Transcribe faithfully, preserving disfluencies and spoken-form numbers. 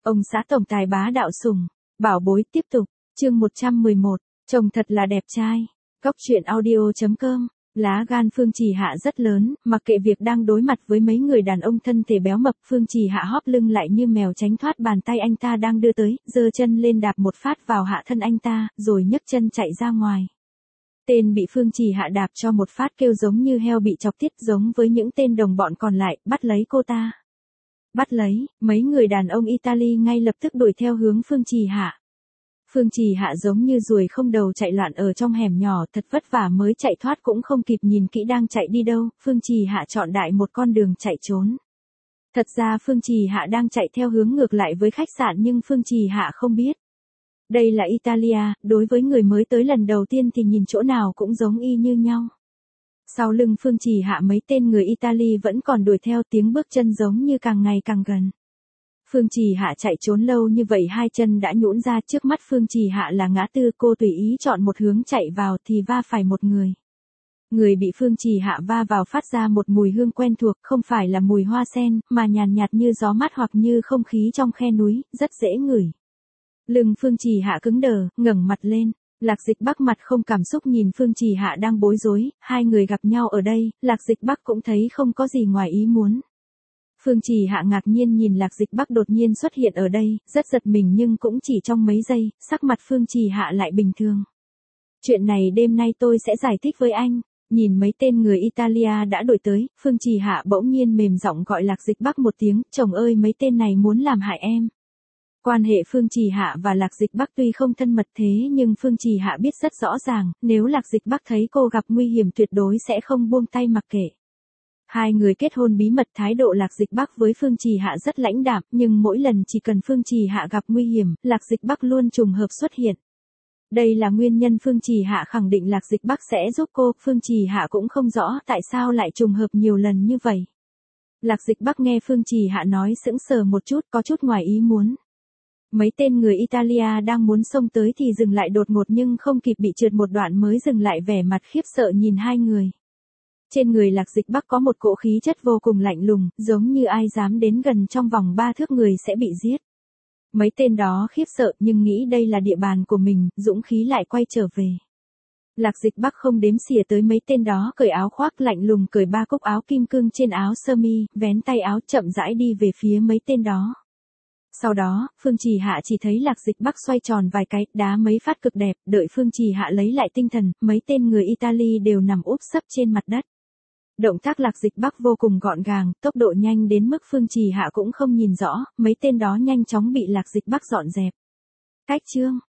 Ông xã tổng tài bá đạo sủng, bảo bối tiếp tục, chương một trăm mười một, chồng thật là đẹp trai. Góc truyện audio chấm com, lá gan Phương Trì Hạ rất lớn, mặc kệ việc đang đối mặt với mấy người đàn ông thân thể béo mập, Phương Trì Hạ hóp lưng lại như mèo tránh thoát bàn tay anh ta đang đưa tới, giơ chân lên đạp một phát vào hạ thân anh ta, rồi nhấc chân chạy ra ngoài. Tên bị Phương Trì Hạ đạp cho một phát kêu giống như heo bị chọc tiết, giống với những tên đồng bọn còn lại, bắt lấy cô ta. Bắt lấy, mấy người đàn ông Italy ngay lập tức đuổi theo hướng Phương Trì Hạ. Phương Trì Hạ giống như ruồi không đầu chạy loạn ở trong hẻm nhỏ, thật vất vả mới chạy thoát, cũng không kịp nhìn kỹ đang chạy đi đâu, Phương Trì Hạ chọn đại một con đường chạy trốn. Thật ra Phương Trì Hạ đang chạy theo hướng ngược lại với khách sạn, nhưng Phương Trì Hạ không biết. Đây là Italia, đối với người mới tới lần đầu tiên thì nhìn chỗ nào cũng giống y như nhau. Sau lưng Phương Trì Hạ mấy tên người Italy vẫn còn đuổi theo, tiếng bước chân giống như càng ngày càng gần. Phương Trì Hạ chạy trốn lâu như vậy hai chân đã nhũn ra, trước mắt Phương Trì Hạ là ngã tư, cô tùy ý chọn một hướng chạy vào thì va phải một người. Người bị Phương Trì Hạ va vào phát ra một mùi hương quen thuộc, không phải là mùi hoa sen, mà nhàn nhạt như gió mát hoặc như không khí trong khe núi, rất dễ ngửi. Lưng Phương Trì Hạ cứng đờ, ngẩng mặt lên. Lạc Dịch Bắc mặt không cảm xúc nhìn Phương Trì Hạ đang bối rối, hai người gặp nhau ở đây, Lạc Dịch Bắc cũng thấy không có gì ngoài ý muốn. Phương Trì Hạ ngạc nhiên nhìn Lạc Dịch Bắc đột nhiên xuất hiện ở đây, rất giật mình nhưng cũng chỉ trong mấy giây, sắc mặt Phương Trì Hạ lại bình thường. Chuyện này đêm nay tôi sẽ giải thích với anh. Nhìn mấy tên người Italia đã đuổi tới, Phương Trì Hạ bỗng nhiên mềm giọng gọi Lạc Dịch Bắc một tiếng, chồng ơi mấy tên này muốn làm hại em. Quan hệ Phương Trì Hạ và Lạc Dịch Bắc tuy không thân mật thế nhưng Phương Trì Hạ biết rất rõ ràng, nếu Lạc Dịch Bắc thấy cô gặp nguy hiểm tuyệt đối sẽ không buông tay mặc kệ. Hai người kết hôn bí mật, thái độ Lạc Dịch Bắc với Phương Trì Hạ rất lãnh đạm, nhưng mỗi lần chỉ cần Phương Trì Hạ gặp nguy hiểm, Lạc Dịch Bắc luôn trùng hợp xuất hiện. Đây là nguyên nhân Phương Trì Hạ khẳng định Lạc Dịch Bắc sẽ giúp cô, Phương Trì Hạ cũng không rõ tại sao lại trùng hợp nhiều lần như vậy. Lạc Dịch Bắc nghe Phương Trì Hạ nói sững sờ một chút, có chút ngoài ý muốn. Mấy tên người Italia đang muốn xông tới thì dừng lại đột ngột nhưng không kịp bị trượt một đoạn mới dừng lại, vẻ mặt khiếp sợ nhìn hai người. Trên người Lạc Dịch Bắc có một cỗ khí chất vô cùng lạnh lùng, giống như ai dám đến gần trong vòng ba thước người sẽ bị giết. Mấy tên đó khiếp sợ nhưng nghĩ đây là địa bàn của mình, dũng khí lại quay trở về. Lạc Dịch Bắc không đếm xỉa tới mấy tên đó, cởi áo khoác lạnh lùng, cởi ba cúc áo kim cương trên áo sơ mi, vén tay áo chậm rãi đi về phía mấy tên đó. Sau đó, Phương Trì Hạ chỉ thấy Lạc Dịch Bắc xoay tròn vài cái, đá mấy phát cực đẹp, đợi Phương Trì Hạ lấy lại tinh thần, mấy tên người Italy đều nằm úp sấp trên mặt đất. Động tác Lạc Dịch Bắc vô cùng gọn gàng, tốc độ nhanh đến mức Phương Trì Hạ cũng không nhìn rõ, mấy tên đó nhanh chóng bị Lạc Dịch Bắc dọn dẹp. Cách chương